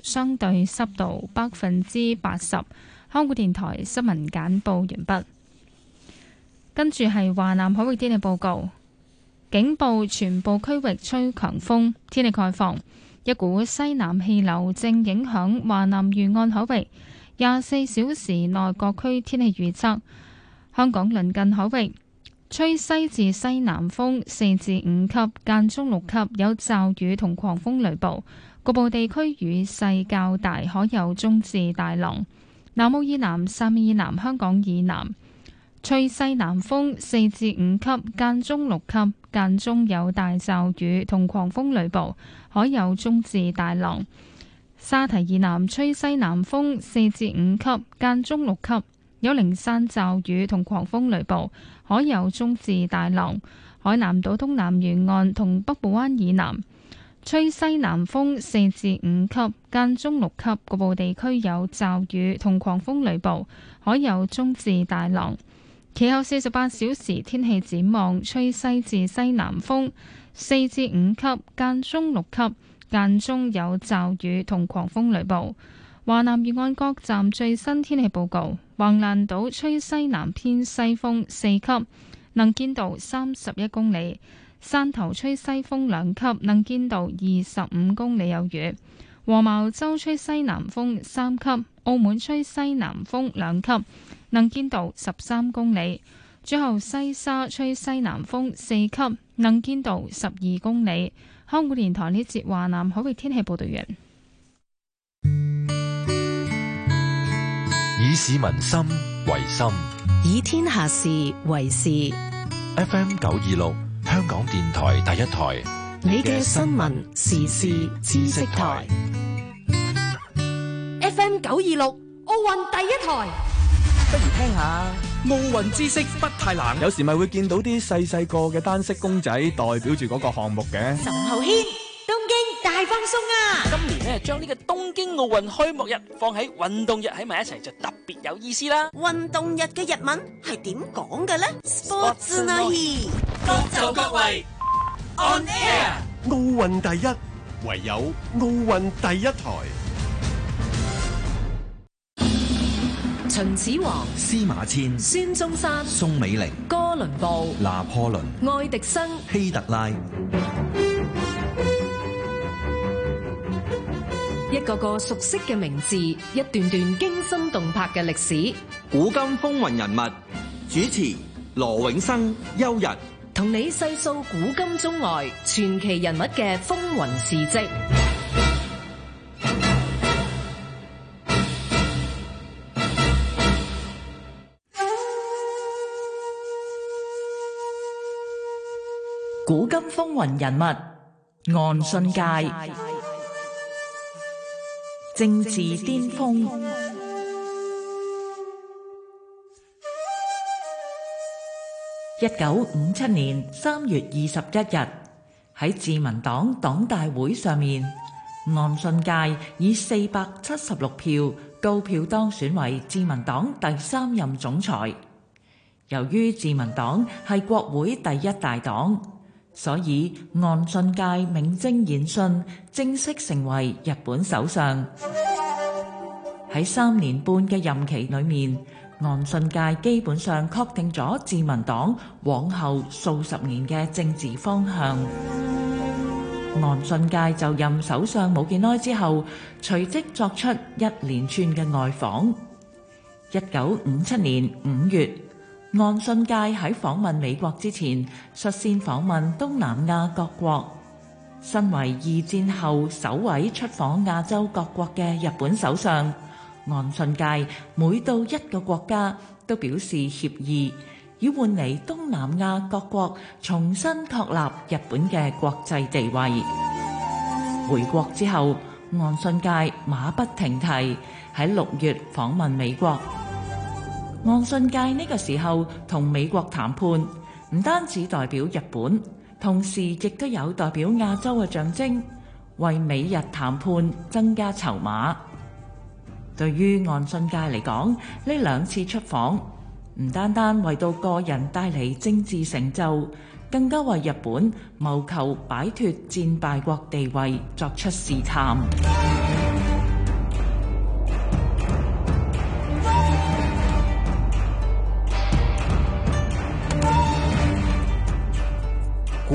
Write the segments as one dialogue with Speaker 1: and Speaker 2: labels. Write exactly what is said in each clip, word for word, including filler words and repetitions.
Speaker 1: 相對濕度百分之八十。香港電台新聞簡報完畢。跟住係華南海域天氣報告，警報全部區域吹強風。天氣概況，一股西南氣流正影響華南沿岸海域，廿四小時內各區天氣預測。香港鄰近海域吹西至西南風四至五級，間中六級，有驟雨同狂風雷暴，局部地區雨勢較大，可有中至大浪。南澳以南、汕尾以南、香港以南吹西南風四至五級，間中六級，間中有大驟雨同狂風雷暴，可有中至大浪。沙堤以南吹西南風四至五級，間中六級，有零散驟雨同狂風雷暴，可有中至大浪。海南島東南沿岸同北部灣以南吹西南風四至五級，間中六級，局部地區有驟雨同狂風雷暴，可有中至大浪。其後四十八小時天氣展望，吹西至西南風四至五級，間中六級，間中有驟雨同狂風雷暴。華南沿岸各站最新天氣報告：橫瀾島吹西南偏西風四級，能見度三十一公里；汕頭吹西風兩級，能見度二十五公里有餘；黃茅洲吹西南風三級；澳門吹西南風兩級，能見度十三公里；最後西沙吹西南風四級，能見度十二公里。香港電台呢節華南海域天氣報道完。
Speaker 2: 以市民心為心，
Speaker 3: 以天下事為事。
Speaker 2: F M 九二六，香港電台第一台，
Speaker 3: 你嘅新聞時事知識台。
Speaker 4: F M 九二六，奧運第一台。
Speaker 5: 不如聽下奧運知識不太難。有時咪會見到啲細細個嘅單色公仔代表住嗰個項目嘅。
Speaker 4: 岑浩軒，東京大放送啊！
Speaker 6: 今年咧將呢個東京奧運開幕日放喺運動日喺埋一齊就特別有意思啦。
Speaker 7: 運動日嘅日文係點講嘅呢？ Sports の日，
Speaker 8: 各就各位 On Air。
Speaker 9: 奧運第一，唯有奧運第一台。
Speaker 3: 秦始皇、
Speaker 10: 司馬遷、
Speaker 3: 孫中山、
Speaker 10: 宋美齡、
Speaker 3: 哥倫布、
Speaker 10: 拿破崙、
Speaker 3: 愛迪生、
Speaker 10: 希特拉，
Speaker 3: 一個個熟悉嘅名字，一段段驚心動魄嘅歷史。
Speaker 11: 古今風雲人物，主持羅永生、邱日，
Speaker 3: 同你細數古今中外傳奇人物嘅風雲事跡。
Speaker 12: 古今風雲人物，岸信介，政治巔峰。一九五七年三月二十一日，喺自民黨黨大會上面，岸信介以四百七十六票高票當選為自民黨第三任總裁。由於自民黨係國會第一大黨，所以岸信介名正言順正式成為日本首相。喺三年半嘅任期裏面，岸信介基本上確定咗自民黨往後數十年嘅政治方向。岸信介就任首相冇幾耐之後，隨即作出一連串嘅外訪。一九五七年五月，岸信介喺訪問美國之前，率先訪問東南亞各國。身為二戰後首位出訪亞洲各國嘅日本首相，岸信介每到一個國家都表示歉意，以換嚟東南亞各國重新確立日本嘅國際地位。回國之後，岸信介馬不停蹄喺六月訪問美國。岸信介呢個時候同美國談判，唔單止代表日本，同時亦都有代表亞洲嘅象徵，為美日談判增加籌碼。對於岸信介嚟講，呢兩次出訪唔單單為到個人帶嚟政治成就，更加為日本謀求擺脫戰敗國地位作出試探。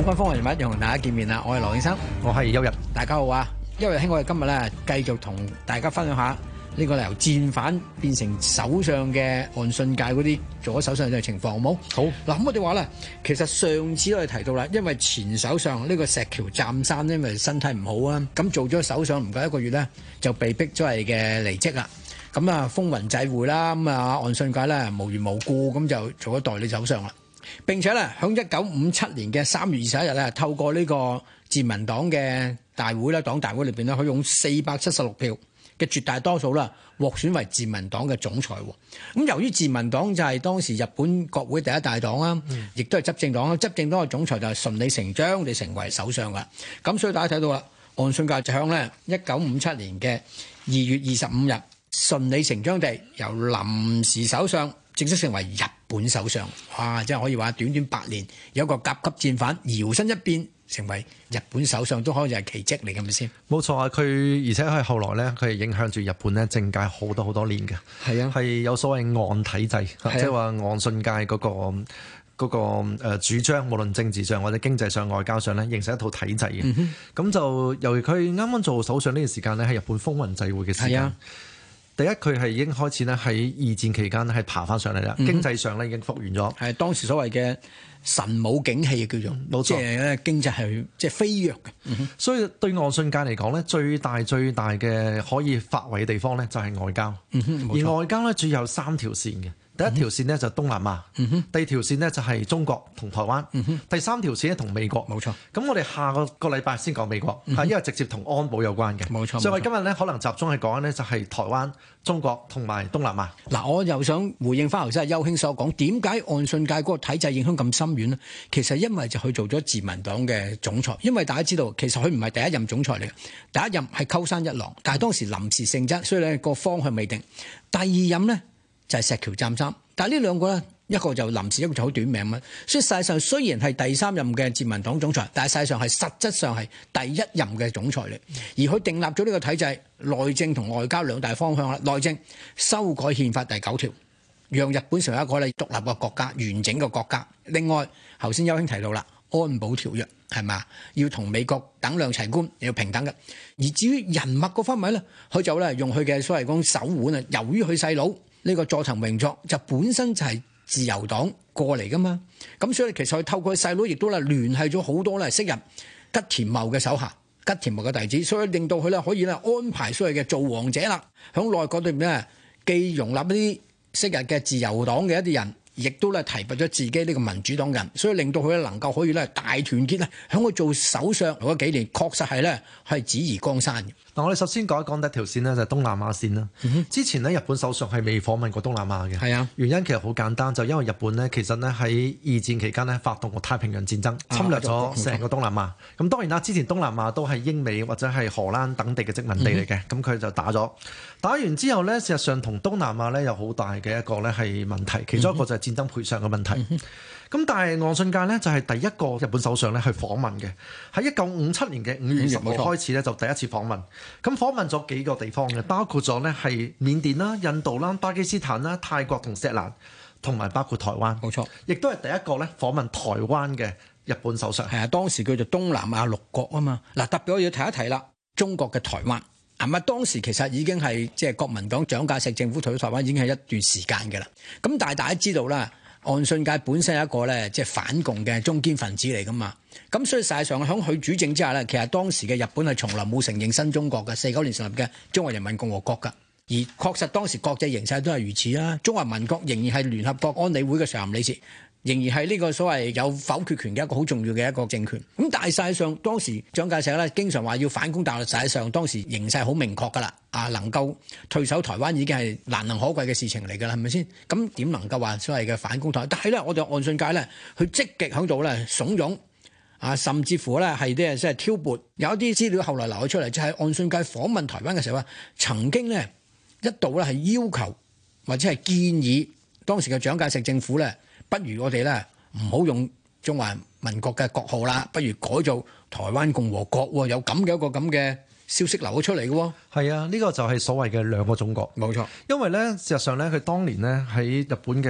Speaker 13: 各位風雲人物又同大家見面啦，我係羅永生，
Speaker 14: 我係邱日，
Speaker 13: 大家好啊！邱日兄，我哋今日咧繼續同大家分享下呢個由戰犯變成首相嘅岸信介嗰啲做咗首相嘅情況，好冇？
Speaker 14: 好
Speaker 13: 嗱，咁我哋話咧，其實上次我哋提到啦，因為前首相呢個石橋湛山因為身體唔好啊，咁做咗首相唔夠一個月咧，就被逼咗係嘅離職啦。咁啊風雲際會啦，咁啊岸信介咧無緣無故咁就做咗代理首相啦。並且咧響一九五七年嘅三月二十一日咧，透過呢個自民黨嘅大會啦，黨大會裏邊咧，佢用四百七十六票嘅絕大多數啦，獲選為自民黨嘅總裁。咁由於自民黨就係當時日本國會第一大黨啦，亦都係執政黨啦，執政黨嘅總裁就係順理成章地成為首相噶。咁所以大家睇到啦，岸信介就響咧一九五七年嘅二月二十五日，順理成章地由臨時首相正式成為日本首相。哇！真係可以話短短八年，有一個甲級戰犯搖身一變成為日本首相，都可以係奇蹟嚟嘅，係咪先？
Speaker 14: 冇錯啊！佢而且係後來咧，佢係影響住日本咧政界好多好多年嘅。係啊，係有所謂岸體制，即係話岸信介嗰個嗰個誒主張，無論政治上或者經濟上、外交上咧，形成一套體制嘅。咁、嗯、就由佢啱啱做首相呢段時間咧，喺日本風雲際會嘅時間。第一，佢係已經開始咧喺二戰期間咧係爬翻上嚟啦，嗯、經濟上咧已經復原咗，係當時所謂嘅神武景氣叫做，冇錯，即係咧經濟係即係飛躍嘅。嗯、所以對岸信介嚟講咧，最大最大嘅可以發圍嘅地方咧就係外交，嗯、而外交咧主要有三條線嘅。第一條線呢就東南亞，嗯、第二條線呢就係中國同台灣，嗯、第三條線咧同美國。冇錯。咁我哋下個個禮拜先講美國，係、嗯、因為直接同安保有關嘅。冇錯。所以我今日咧可能集中係講呢就係台灣、中國同埋東南亞。嗱，我又想回應翻頭先阿邱兄所講，點解岸信介嗰個體制影響咁深遠呢？其實因為就佢做咗自民黨嘅總裁，因為大家知道其實佢唔係第一任總裁嚟嘅，第一任係鳩山一郎，但係當時臨時性質，所以咧個方向未定。第二任呢，就係石橋湛三，但係呢兩個咧，一個就臨時，一個就好短命啊！所以實際上雖然係第三任嘅自民黨總裁，但係實際上係實質上係第一任嘅總裁嚟。而佢訂立咗呢個體制，內政同外交兩大方向啦。內政修改憲法第九條，讓日本成為一個咧獨立嘅國家、完整嘅國家。另外，頭先邱兄提到啦，安保條約係嘛，要同美國等量齊觀，要平等嘅。而至於人脈嗰方面咧，佢就咧用佢嘅所謂講手腕啊，由於佢細佬。呢、這個佐藤榮作就本身就係自由黨過嚟噶嘛，咁所以其實佢透過細佬亦都咧聯繫咗好多咧昔日吉田茂嘅手下、吉田茂嘅弟子，所以令到佢咧可以咧安排所謂嘅造王者啦，響內閣裏面咧既容納一啲昔日嘅自由黨嘅一啲人，亦都咧提拔咗自己呢個民主黨人，所以令到佢咧能夠可以咧大團結咧，響佢做首相嗰幾年，確實係咧係指移江山嘅。嗱，我哋首先講一講第一條線呢，就係東南亞線啦。嗯、之前呢，日本首相係未訪問過東南亞嘅。係啊，原因其實好簡單，就因為日本呢，其實呢喺二戰期間呢發動過太平洋戰爭，侵略咗成個東南亞。咁、嗯、當然啦，之前東南亞都係英美或者係荷蘭等地嘅殖民地嚟嘅，咁、嗯、佢就打咗。打完之後呢，事實上同東南亞呢有好大嘅一個呢係問題，其中一個就係戰爭賠償嘅問題。嗯咁但係岸信介呢，就係第一個日本首相咧去訪問嘅，喺一九五七年嘅五月十號開始咧就第一次訪問。咁訪問咗幾個地方嘅，包括咗咧係緬甸啦、印度啦、巴基斯坦啦、泰國同錫蘭，同埋包括台灣。冇錯，亦都係第一個咧訪問台灣嘅日本首相。係啊，當時叫做東南亞六國啊嘛。嗱，特別我要提一提啦，中國嘅台灣。係咪當時其實已經係即係國民黨蔣介石政府退咗台灣已經係一段時間嘅啦。咁但係大家知道啦。岸信介本身係一個咧，即係反共嘅中堅分子嚟噶嘛，咁所以實際上喺佢主政之下咧，其實當時嘅日本係從來冇承認新中國嘅四九年成立嘅中華人民共和國噶，而確實當時國際形勢都係如此啦。中華民國仍然係聯合國安理會嘅常任理事，仍然係呢個所謂有否決權嘅一個好重要嘅一個政權。咁但係實際上當時蔣介石咧經常話要反攻大陸，實際上當時形勢好明確噶啦。啊，能夠退守台灣已經係難能可貴嘅事情嚟㗎啦，係咪先？咁點能夠話所謂嘅反攻台灣？但係咧，我哋岸信介咧，佢積極喺度咧慫恿啊，甚至乎咧係啲即係挑撥。有一啲資料後來流咗出嚟，就係、是、岸信介訪問台灣嘅時候啊，曾經咧一度咧係要求或者係建議當時嘅蔣介石政府咧，不如我哋咧唔好用中華民國嘅國號啦，不如改做台灣共和國喎，有咁嘅一個咁嘅消息流咗出嚟嘅喎。係啊，呢、這個就係所謂嘅兩個中國。冇錯，因為咧事實上咧，佢當年咧喺日本嘅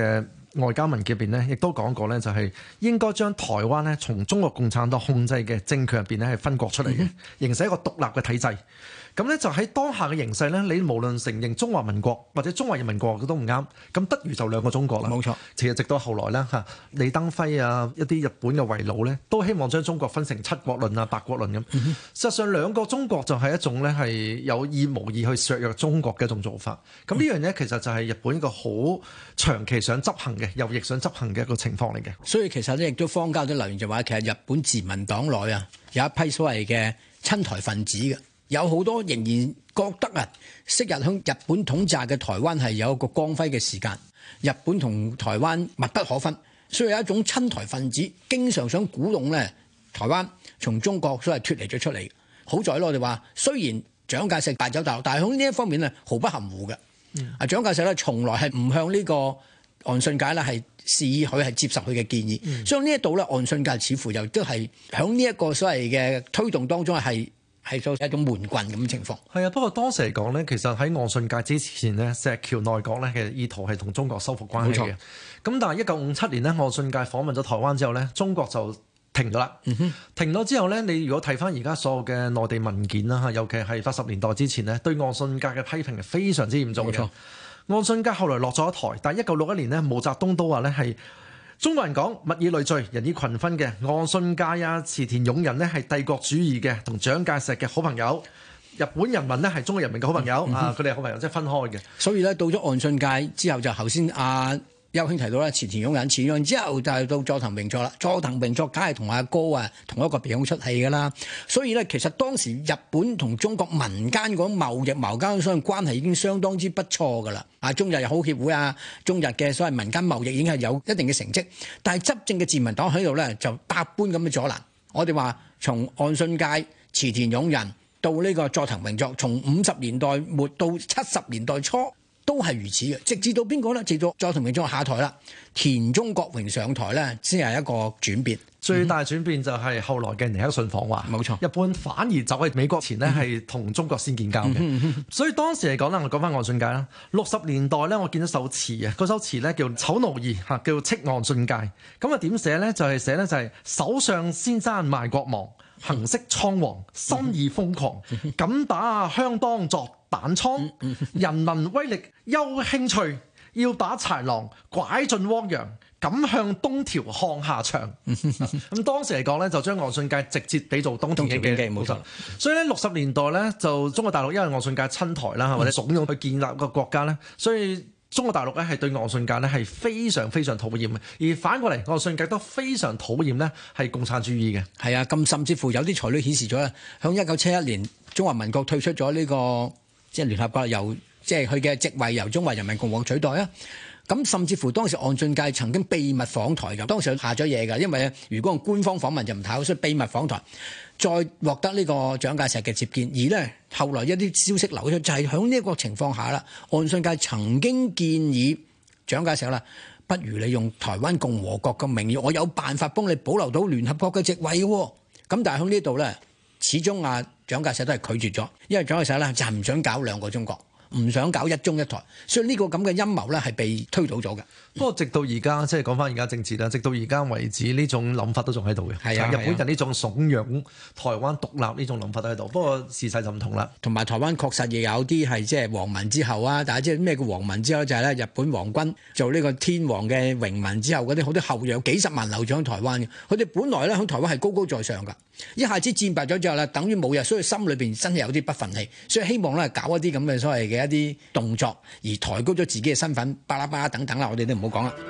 Speaker 14: 外交文件入邊咧，亦都講過咧，就係應該將台灣咧從中國共產黨控制嘅政權入邊咧係分割出嚟嘅，形成一個獨立嘅體制。咁咧就喺當下嘅形勢咧，你無論承認中華民國或者中華人民共和國都唔啱，咁得如就兩個中國啦。
Speaker 13: 冇錯，
Speaker 14: 其實直到後來咧嚇，李登輝啊一啲日本嘅遺老咧，都希望將中國分成七國論啊八國論咁。嗯、事實上兩個中國就係一種咧係有意無意去削弱中國嘅一種做法。咁呢樣嘢其實就係日本一個好長期想執行嘅，又亦想執行嘅一個情況嚟嘅。
Speaker 13: 所以其實咧亦都坊間都留言就話，其實日本自民黨內啊有一批所謂嘅親台分子嘅。有好多仍然覺得啊，昔日響日本統治嘅台灣係有一個光輝嘅時間，日本同台灣密不可分，所以有一種親台分子經常想鼓動咧台灣從中國所謂脫離咗出嚟。好在我哋話雖然蔣介石敗走大陸，但係喺呢一方面咧毫不含糊嘅。啊、嗯，蔣介石咧從來係唔向呢個岸信介咧係示意佢係接受佢嘅建議，嗯、所以呢一度咧岸信介似乎又都係響呢一個所謂嘅推動當中係。係做一種悶棍咁嘅情況。
Speaker 14: 係啊，不過當時嚟講咧，其實喺岸信介之前咧，石橋內閣咧其實意圖係同中國修復關係嘅。咁但係一九五七年咧，岸信介訪問咗台灣之後咧，中國就停咗啦。嗯、哼停咗之後咧，你如果睇翻而家所有嘅內地文件啦嚇，尤其係八十年代之前咧，對岸信介嘅批評係非常之嚴重嘅。冇錯，岸信介後來落咗台，但係一九六一年咧，毛澤東都話咧係。中國人講物以類聚，人以群分嘅，岸信介啊、池田勇人呢係帝國主義嘅同蔣介石嘅好朋友，日本人民呢係中國人民嘅好朋友、嗯、啊，佢哋係好朋友即係分開嘅。
Speaker 13: 所以咧到咗岸信介之後就頭先阿邱兄提到啦，池田勇人，池田勇人之後就係到佐藤榮作啦，佐藤榮作梗係同阿哥啊同一個鼻孔出氣噶啦。所以咧其實當時日本同中國民間嗰種貿易矛交相關係已經相當之不錯噶啦。啊，中日友好協會啊，中日嘅所謂民間貿易已經係有一定嘅成績，但係執政嘅自民黨喺度咧就百般咁嘅阻攔。我哋話從岸信介、池田勇人到呢個佐藤榮作，從五十年代末到七十年代初都係如此嘅，直至到邊個咧？直到佐藤榮作下台啦，田中角榮上台咧，先係一個轉變。
Speaker 14: 最大轉變就係後來嘅尼克遜訪華，冇錯。日本反而走喺美國前呢，係同中國先建交嘅。所以當時嚟講啦，我講翻岸信介啦。六十年代咧，我見到首詞啊，嗰首詞咧叫《丑奴兒》嚇，叫《斥岸信介》。咁啊點寫咧？就係寫咧就係首相先生賣國亡，行色倉皇，心意瘋狂，敢打香當作彈倉，人民威力憂興趣，要把豺狼拐進汪洋。敢向東條看下場，咁當時嚟講咧，就將岸信介直接俾做東條英機，冇錯。所以咧，六十年代咧，就中國大陸因為岸信介親台啦，或者慫恿去建立個國家咧，所以中國大陸咧係對岸信介咧係非常非常討厭嘅，而反過嚟岸信介都非常討厭咧係共產主義嘅。
Speaker 13: 係啊，咁甚至乎有啲材料顯示咗咧，響一九七一年中華民國退出咗呢、這個即係聯合國，由即係佢嘅職位由中華人民共和國取代啊。咁甚至乎當時岸信介曾經秘密訪台㗎，當時下咗嘢㗎，因為如果用官方訪問就唔太好，所以秘密訪台，再獲得呢個蔣介石嘅接見。而呢後來一啲消息流出，就係喺呢一個情況下啦，岸信介曾經建議蔣介石啦，不如你用台灣共和國嘅名義，我有辦法幫你保留到聯合國嘅席位嘅喎。咁但係喺呢度咧，始終啊蔣介石都係拒絕咗，因為蔣介石咧就係唔想搞兩個中國。唔想搞一中一台，所以呢個咁嘅陰謀咧係被推倒咗嘅。
Speaker 14: 不過直到而家，即係講翻而家政治啦，直到而家為止呢種諗法都仲喺度嘅。係啊，日本人呢種慫恿台灣獨立呢種諗法都喺度。不過事實就唔同啦。同埋台灣確實亦有啲係即係皇民之後啊，大家知咩叫皇民之後就係咧日本皇軍做呢個天皇嘅榮民之後嗰啲好多後裔有幾十萬流咗喺台灣嘅，佢哋本來咧喺台灣係高高在上㗎。一下子戰敗咗之後咧，等於冇日，所以心裏邊真係有啲不忿氣，所以希望咧搞一啲咁嘅所謂嘅一啲動作，而抬高咗自己嘅身份，巴拉巴拉等等啦，我哋都唔好講啦。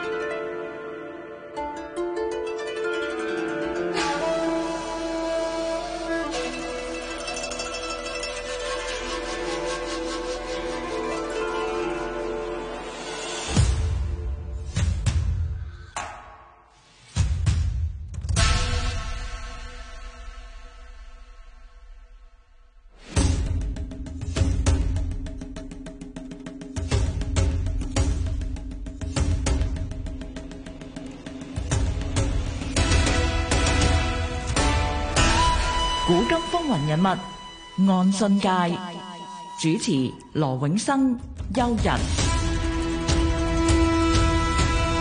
Speaker 12: 古今風雲人物，岸信介，主持羅永生、邱仁。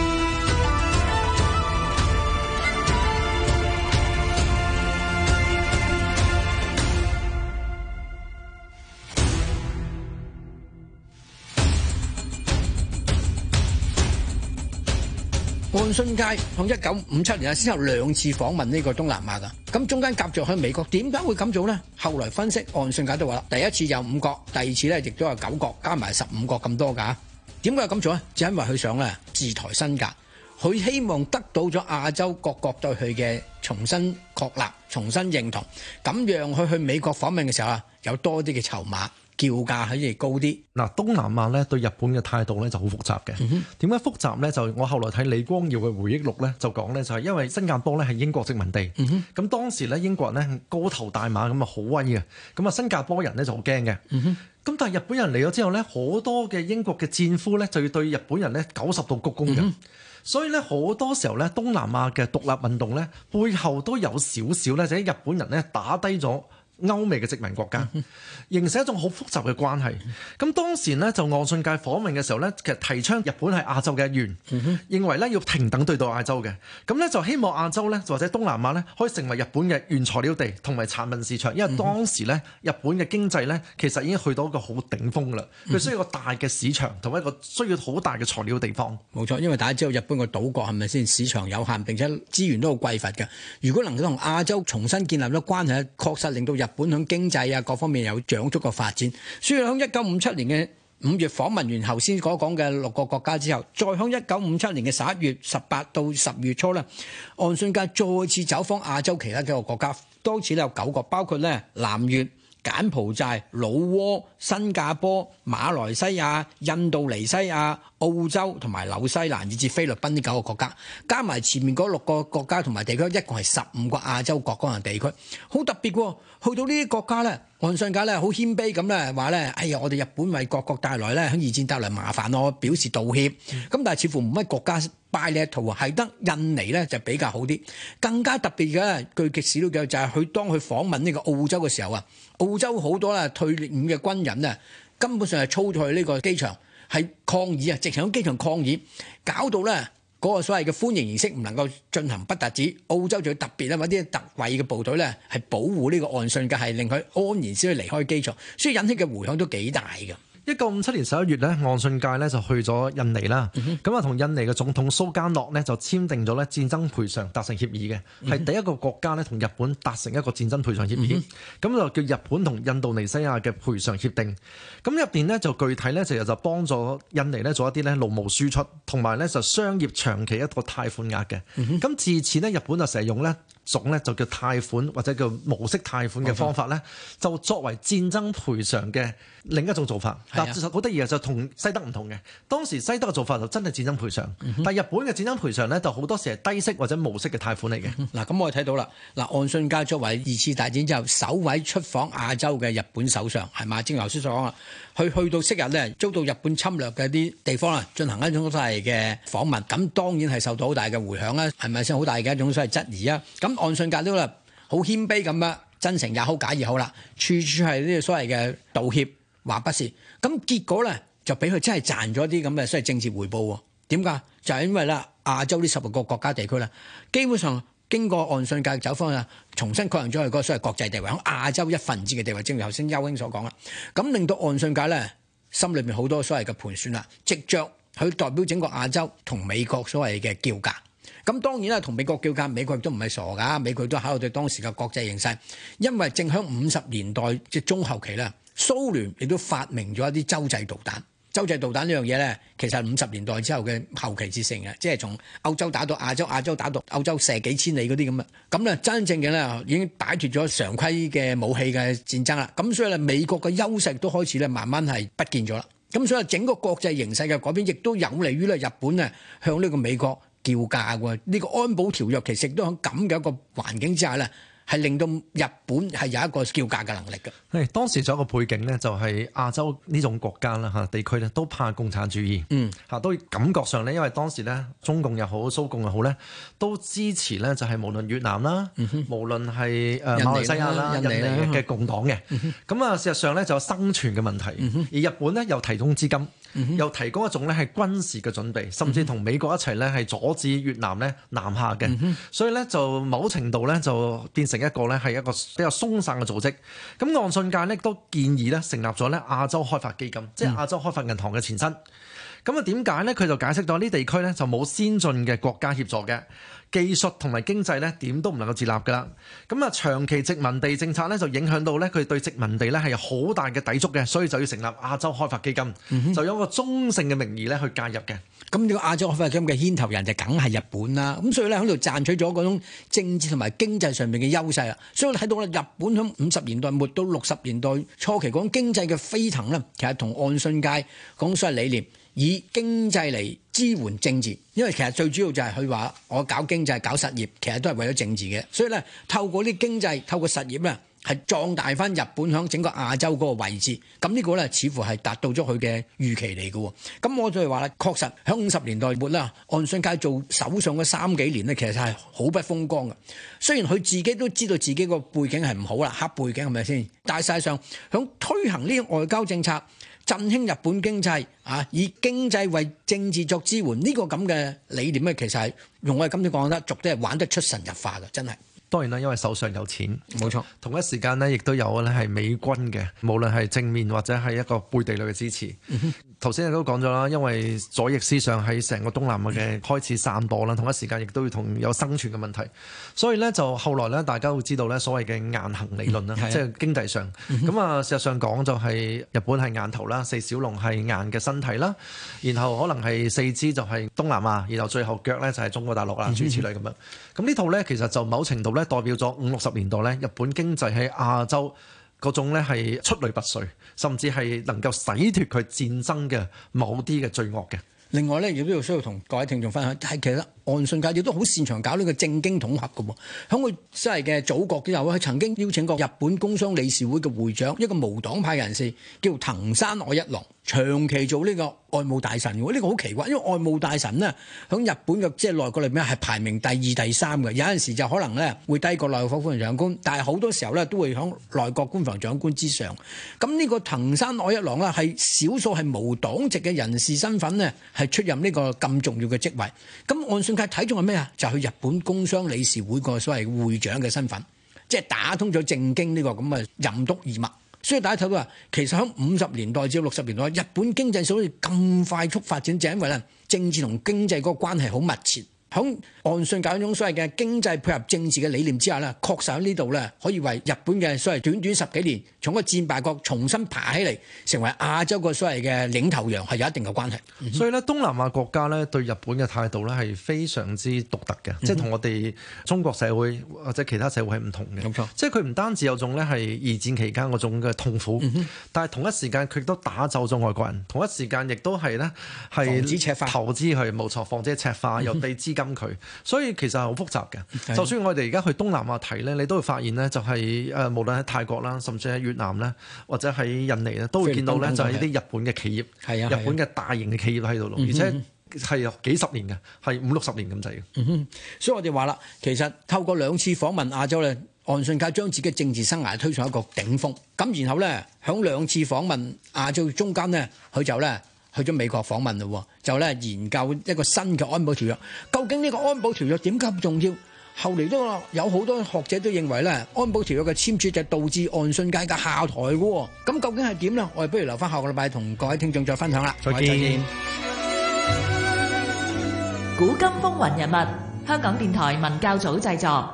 Speaker 13: 岸信介從一九五七年啊，先後兩次訪問呢個東南亞㗎。咁中間夾著去美國，點解會咁做呢？後來分析，岸信介都話啦，第一次有五國，第二次咧亦都有九國，加埋十五國咁多㗎。點解咁做呢？就因為佢想咧自抬身價，佢希望得到咗亞洲各國對佢嘅重新確立、重新認同，咁讓佢去美國訪問嘅時候啊，有多啲嘅籌碼。叫價可以高啲。
Speaker 14: 嗱，東南亞咧對日本嘅態度咧就好複雜嘅。點解複雜咧？就我後來睇李光耀嘅回憶錄咧，就講咧就係因為新加坡咧係英國殖民地，咁、嗯、當時咧英國人咧高頭大馬咁啊好威嘅，咁啊新加坡人咧就好驚嘅。咁、嗯、但係日本人嚟咗之後咧，好多嘅英國嘅戰俘咧就要對日本人咧九十度鞠躬嘅。嗯所以咧好多時候咧，東南亞嘅獨立運動咧，背後都有少少咧，就喺日本人咧打低咗歐美嘅殖民國家，形成一種好複雜嘅關係。咁當時咧就岸信介訪問嘅時候咧，其實提倡日本係亞洲嘅一員，認為咧要平等對待亞洲嘅。咁咧就希望亞洲咧或者東南亞咧可以成為日本嘅原材料地同埋產品市場，因為當時咧日本嘅經濟咧其實已經去到一個好頂峰啦，佢需要一個大嘅市場同埋一個需要好大嘅材料地方。
Speaker 13: 冇錯，因為大家知道日本個島國係咪先市場有限，並且資源都好匱乏嘅。如果能夠同亞洲重新建立咗關係，確實令到日本響經濟啊各方面有長足嘅發展。所以響一九五七年嘅五月訪問完頭先所講嘅六個國家之後，再響一九五七年嘅十一月十八到十月初咧，岸信介再次走訪亞洲其他幾個國家，當時咧有九個，包括咧南越、柬埔寨、老撾、新加坡、馬來西亞、印度尼西亞、澳洲同埋紐西蘭以至菲律賓呢九個國家，加埋前面嗰六個國家同埋地區，一共係十五個亞洲國家嘅地區，好特別喎。去到呢啲國家咧，岸信介咧好謙卑咁咧話咧，哎呀，我哋日本為各國帶來咧喺二戰帶來麻煩，我表示道歉。咁、嗯、但係似乎冇乜國家拜呢一套啊，係得印尼咧就比較好啲。更加特別嘅，據歷史都記就係佢當佢訪問呢個澳洲嘅時候啊，澳洲好多啦退伍嘅軍人啊，根本上係操咗去呢個機場係抗議啊，直情喺機場抗議，搞到咧。嗰個所謂嘅歡迎儀式唔能夠進行，不特止澳洲仲要特別咧揾啲特惠嘅部隊咧，係保護呢個岸信介，係令佢安然先去離開機場，所以引起嘅迴響都幾大嘅。
Speaker 14: 一九五七年十一月咧，岸信介咧就去咗印尼啦。咁啊，同印尼嘅總統蘇加諾咧就簽訂咗咧戰爭賠償達成協議嘅，係、嗯、第一個國家咧同日本達成一個戰爭賠償協議。咁、嗯、就叫日本同印度尼西亞嘅賠償協定。咁入邊咧就具體咧就就幫助印尼咧做一啲咧勞務輸出，同埋咧就商業長期一個貸款額嘅。咁、嗯、自此咧日本就成日用咧種咧就叫貸款或者叫模式貸款嘅方法咧、嗯，就作為戰爭賠償嘅另一種做法。但係好得意嘅就同西德唔同嘅，當時西德嘅做法就真係戰爭賠償，嗯、但係日本嘅戰爭賠償咧就好多時係低息或者無息嘅貸款嚟嘅。嗱、
Speaker 13: 嗯，咁我哋睇到啦，嗱，岸信介作為二次大戰之後首位出訪亞洲嘅日本首相，係嘛？正如頭先所講啦，佢去到昔日咧遭到日本侵略嘅啲地方啦，進行一種所謂嘅訪問，咁當然係受到好大嘅迴響啦，係咪先好大嘅一種所謂質疑啊？咁岸信介都啦好謙卑咁樣，真誠也好，假也好啦，處處係呢個所謂嘅道歉。話不是，咁結果咧就俾佢真係賺咗啲咁嘅所謂政治回報喎。點解？就係、是、因為咧亞洲呢十六個國家地區咧，基本上經過岸信介走訪啊，重新確認咗佢嗰個所謂國際地位，喺亞洲一份子嘅地位。正如頭先邱兄所講啦，咁令到岸信介咧心裏面好多所謂嘅盤算啦，藉着佢代表整個亞洲同美國所謂嘅叫價。咁當然啦，同美國叫價，美國亦都唔係傻㗎，美國都考慮到當時嘅國際形勢，因為正喺五十年代即係中後期咧。蘇聯亦都發明咗一啲洲際導彈，洲際導彈呢樣嘢咧，其實五十年代之後嘅後期至成嘅，即係從歐洲打到亞洲，亞洲打到歐洲射幾千里嗰啲咁啊，咁咧真正嘅咧已經擺脫咗常規嘅武器嘅戰爭啦，咁所以咧美國嘅優勢都開始咧慢慢係不見咗啦，咁所以整個國際形勢嘅改變，亦都有利於咧日本咧向呢個美國叫價喎，呢個安保條約其實都喺咁嘅一個環境之下咧。係令到日本係有一個叫價嘅能力嘅。
Speaker 14: 係當時仲有一個背景咧，就係亞洲呢種國家啦嚇地區咧，都怕共產主義。嗯，嚇都感覺上咧，因為當時咧中共又好，蘇共又好咧，都支持咧就係無論越南啦，嗯、無論係誒馬來西亞啦、印尼嘅共黨嘅。咁、嗯、啊，事實上咧就有生存嘅問題。嗯、而日本咧又提供資金。嗯、又提供一種咧係軍事嘅準備，甚至同美國一齊咧係阻止越南咧南下嘅、嗯，所以咧就某程度咧就變成一個咧係一個比較鬆散嘅組織。咁岸信介咧都建議咧成立咗咧亞洲開發基金，即係亞洲開發銀行嘅前身。 咁啊點解呢？佢就解釋咗呢地區呢就冇先進嘅國家協助嘅。技術同埋經濟咧點都唔能夠自立㗎啦，咁啊長期殖民地政策咧就影響到咧佢對殖民地咧係有好大嘅抵觸嘅，所以就要成立亞洲開發基金，嗯、就有一個中性嘅名義咧去介入嘅。
Speaker 13: 咁呢個亞洲開發基金嘅牽頭人就梗係日本啦，咁所以咧喺度賺取咗嗰種政治同埋經濟上面嘅優勢啦。所以睇到咧日本喺五十年代末到六十年代初期嗰種經濟嘅飛騰咧，其實同岸信介講所謂理念。以經濟嚟支援政治，因為其實最主要就係佢話我搞經濟搞實業，其實都係為咗政治嘅。所以咧，透過啲經濟，透過實業咧，係壯大翻日本響整個亞洲嗰個位置。咁呢個咧，似乎係達到咗佢嘅預期嚟嘅。咁我就係話咧，確實喺五十年代末啦，岸信介做首相嗰三幾年咧，其實係好不風光嘅。雖然佢自己都知道自己個背景係唔好啦，黑背景係咪先？但係實際上響推行呢啲外交政策。振興日本經濟啊，以經濟為政治作支援，呢、這個咁嘅理念咧，其實係用我哋今次講得俗啲係玩得出神入化嘅，真係。
Speaker 14: 當然啦，因為手上有錢，
Speaker 13: 冇錯。
Speaker 14: 同一時間呢，亦都有咧係美軍嘅，無論係正面或者係一個背地裏嘅支持。頭先亦都講咗啦，因為左翼思想喺成個東南亞嘅開始散播啦，同一時間亦都要同有生存嘅問題，所以咧就後來咧大家會知道咧所謂嘅硬行理論啦，即係經濟上。咁啊，事實上講就係日本係硬頭啦，四小龍係硬嘅身體啦，然後可能係四肢就係東南亞，然後最後腳咧就係中國大陸啦，諸如此類咁樣。咁呢套咧其實就某程度咧代表咗五六十年代咧日本經濟喺亞洲嗰種咧係出類拔萃，甚至係能夠洗脫佢戰爭嘅某啲嘅罪惡嘅。
Speaker 13: 另外咧，亦都要需要同各位聽眾分享，係其實岸信介亦都好擅長搞呢個政經統合嘅喎。喺佢所謂嘅祖國之後，佢曾經邀請過日本工商理事會嘅會長，一個無黨派人士叫藤山愛一郎，長期做呢個外務大臣嘅。呢、這個好奇怪，因為外務大臣呢，喺日本嘅即係內閣裏面係排名第二、第三嘅。有陣時就可能咧會低過內閣官房長官，但係好多時候咧都會喺內閣官房長官之上。咁呢個藤山愛一郎呢，係少數係無黨籍嘅人士身份呢，係出任呢個咁重要嘅職位。咁岸信介睇中係咩啊？就係、是、日本工商理事會個所謂會長嘅身份，即係打通咗政經呢個咁嘅任督二脈。所以大家睇到啊，其實喺五十年代至六十年代，日本經濟所以咁快速發展，就係因為咧政治同經濟嗰個關係好密切。喺岸信介嗰種所謂嘅經濟配合政治嘅理念之下咧，確實喺呢度咧可以為日本嘅所謂短短十幾年從個戰敗國重新爬起嚟，成為亞洲個所謂嘅領頭羊係有一定嘅關係。嗯、
Speaker 14: 所以咧，東南亞國家咧對日本嘅態度咧係非常之獨特嘅，嗯、即係同我哋中國社會或者其他社會係唔同嘅。冇錯，即係佢唔單止有種咧係二戰期間嗰種嘅痛苦，嗯、但係同一時間佢亦都打走咗外國人，同一時間亦都係咧係
Speaker 13: 防止赤化，
Speaker 14: 投資去冇錯，防止赤化，又俾資金佢，所以其實係好複雜嘅。嗯、就算我哋而家去東南亞睇咧，你都會發現咧，就係誒無論喺泰國啦，甚至喺越南咧，或者喺印尼咧，都會見到咧就係啲日本嘅企業，係啊，日本嘅大型嘅企業喺度咯，而且係有幾十年嘅，係五六十年咁滯嘅。
Speaker 13: 嗯哼，所以我哋話啦，其實透過兩次訪問亞洲咧，岸信介將自己政治生涯推上一個頂峰。咁然後咧，響兩次訪問亞洲中間咧，佢就咧去咗美國訪問咯，就咧研究一個新嘅安保條約。究竟呢個安保條約點解咁重要？後嚟都有好多學者都認為咧，安保條約嘅簽署就導致岸信介嘅下台嘅。咁究竟係點呢？我哋不如留翻下個禮拜同各位聽眾再分享啦。
Speaker 14: 再見。再見。
Speaker 12: 古今風雲人物，香港電台文教組製作。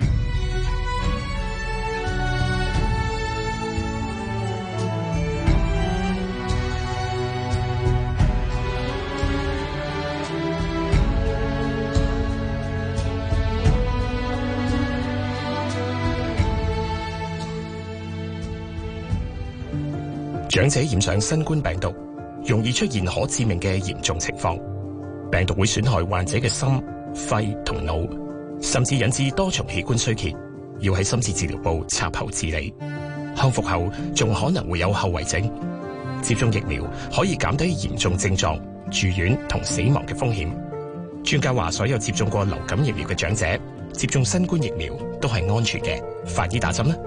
Speaker 15: 長者染上新冠病毒，容易出現可致命嘅嚴重情況。病毒會損害患者嘅心、肺同腦，甚至引致多重器官衰竭，要喺深切治療部插喉治理。康復後仲可能會有後遺症。接種疫苗可以減低嚴重症狀、住院同死亡嘅風險。專家話，所有接種過流感疫苗嘅長者接種新冠疫苗都係安全嘅。快啲打針啦！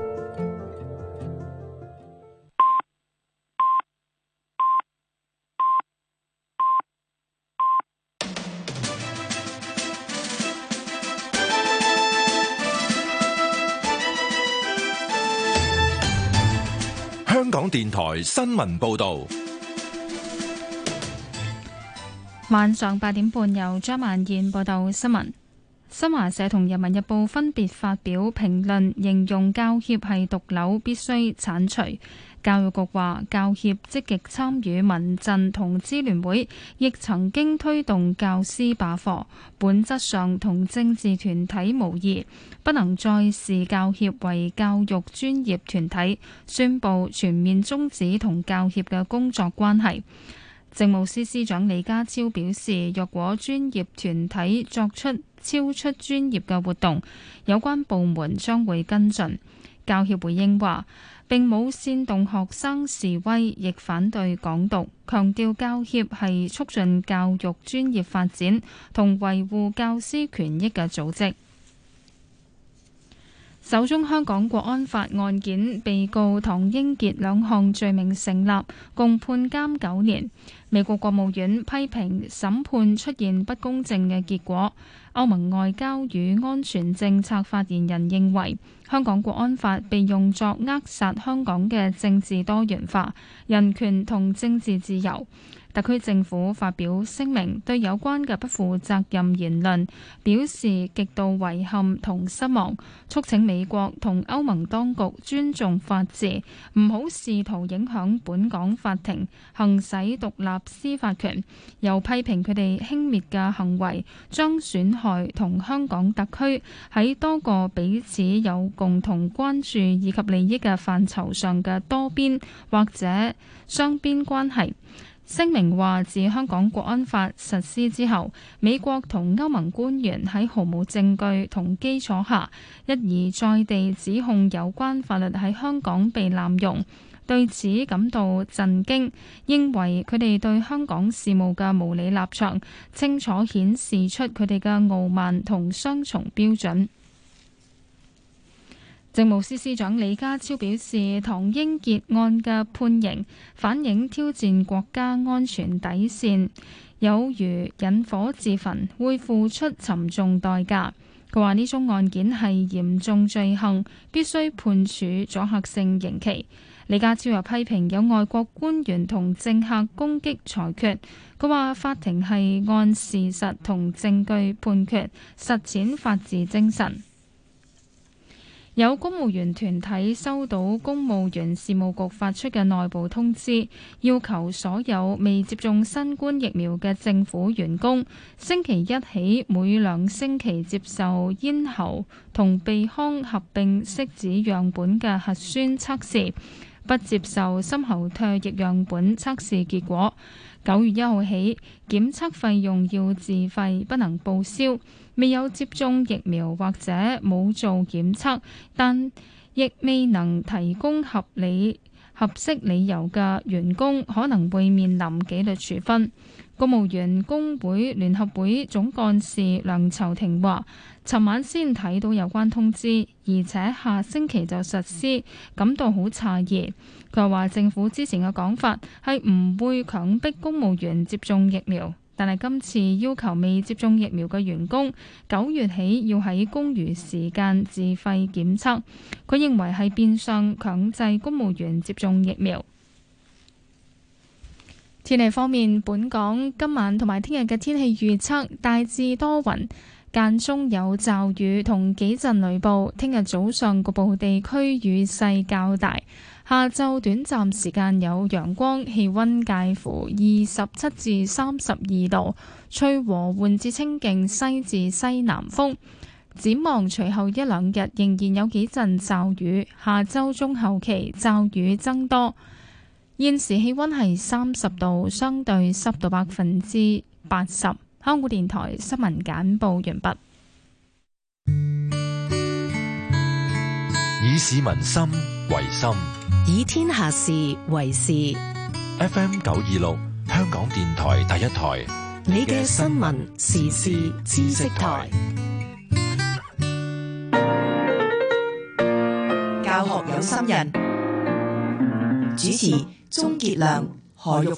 Speaker 2: 香港電台新聞報道，
Speaker 1: 晚上八點半由張曼燕報道新聞。新華社同人民日報分別發表評論，形容教協係毒瘤，必須剷除。教育局話，教協積極參與民陣同支聯會，亦曾經推動教師罷課，本質上同政治團體無異，不能再視教協為教育專業團體，宣布全面終止同教協嘅工作關係。政務司司長李家超表示，若果專業團體作出超出專業嘅活動，有關部門將會跟進。教協回應話，並冇煽動學生示威，亦反對港獨，強調教協係促進教育專業發展同維護教師權益嘅組織。首宗香港國安法案件，被告唐英傑兩項罪名成立，共判監九年。美國國務院批評審判出現不公正嘅結果。歐盟外交與安全政策發言人認為，香港國安法被用作扼殺香港嘅政治多元化、人權同政治自由。特區政府發表聲明，對有關嘅不負責任言論表示極度遺憾同失望，促請美國同歐盟當局尊重法治，唔好試圖影響本港法庭行使獨立司法權，又批評佢哋輕蔑嘅行為將損害同香港特區喺多個彼此有共同關注以及利益嘅範疇上嘅多邊或者雙邊關係。聲明話，自香港國安法實施之後，美國同歐盟官員喺毫無證據同基礎下，一而再地指控有關法律喺香港被濫用，對此感到震驚，認為佢哋對香港事務嘅無理立場，清楚顯示出佢哋嘅傲慢同雙重標準。政務司司長李家超表示，唐英傑案嘅判刑反映挑戰國家安全底線，有如引火自焚，會付出沉重代價。佢話呢宗案件係嚴重罪行，必須判處阻嚇性刑期。李家超又批評有外國官員同政客攻擊裁決。佢話法庭係按事實同證據判決，實踐法治精神。有公務員團體收到公務員事務局發出嘅內部通知，要求所有未接種新冠疫苗嘅政府員工，星期一起每兩星期接受咽喉同鼻腔合併拭子樣本嘅核酸測試，不接受深喉唾液樣本測試結果。九月一號起，檢測費用要自費，不能報銷。未有接種疫苗或者冇做檢測，但亦未能提供合理合適理由嘅員工，可能會面臨紀律處分。公務員工會聯合會總幹事梁籌庭話，尋晚先睇到有關通知，而且下星期就實施，感到好詫異。佢話政府之前嘅講法係唔會強迫公務員接種疫苗，但係今次要求未接種疫苗嘅員工九月起要喺公餘時間自費檢測，佢認為係變相強制公務員接種疫苗。天氣方面，本港今晚同埋聽日嘅天氣預測大致多雲，間中有驟雨同幾陣雷暴。聽日早上局部地區雨勢較大，下晝短暫時間有陽光，氣溫介乎二十七至三十二度，吹和緩至清勁西至西南風。展望隨後一兩日仍然有幾陣驟雨，下週中後期驟雨增多。現時氣溫係三十度，相對濕度百分之八十。香港電台新聞簡報完畢。
Speaker 2: 以市民心為心，
Speaker 3: 以天下事為事。
Speaker 2: F M 九二六，香港電台第一台，
Speaker 3: 你嘅新聞時事知識台，
Speaker 4: 教學有心人，主持鍾傑良、何玉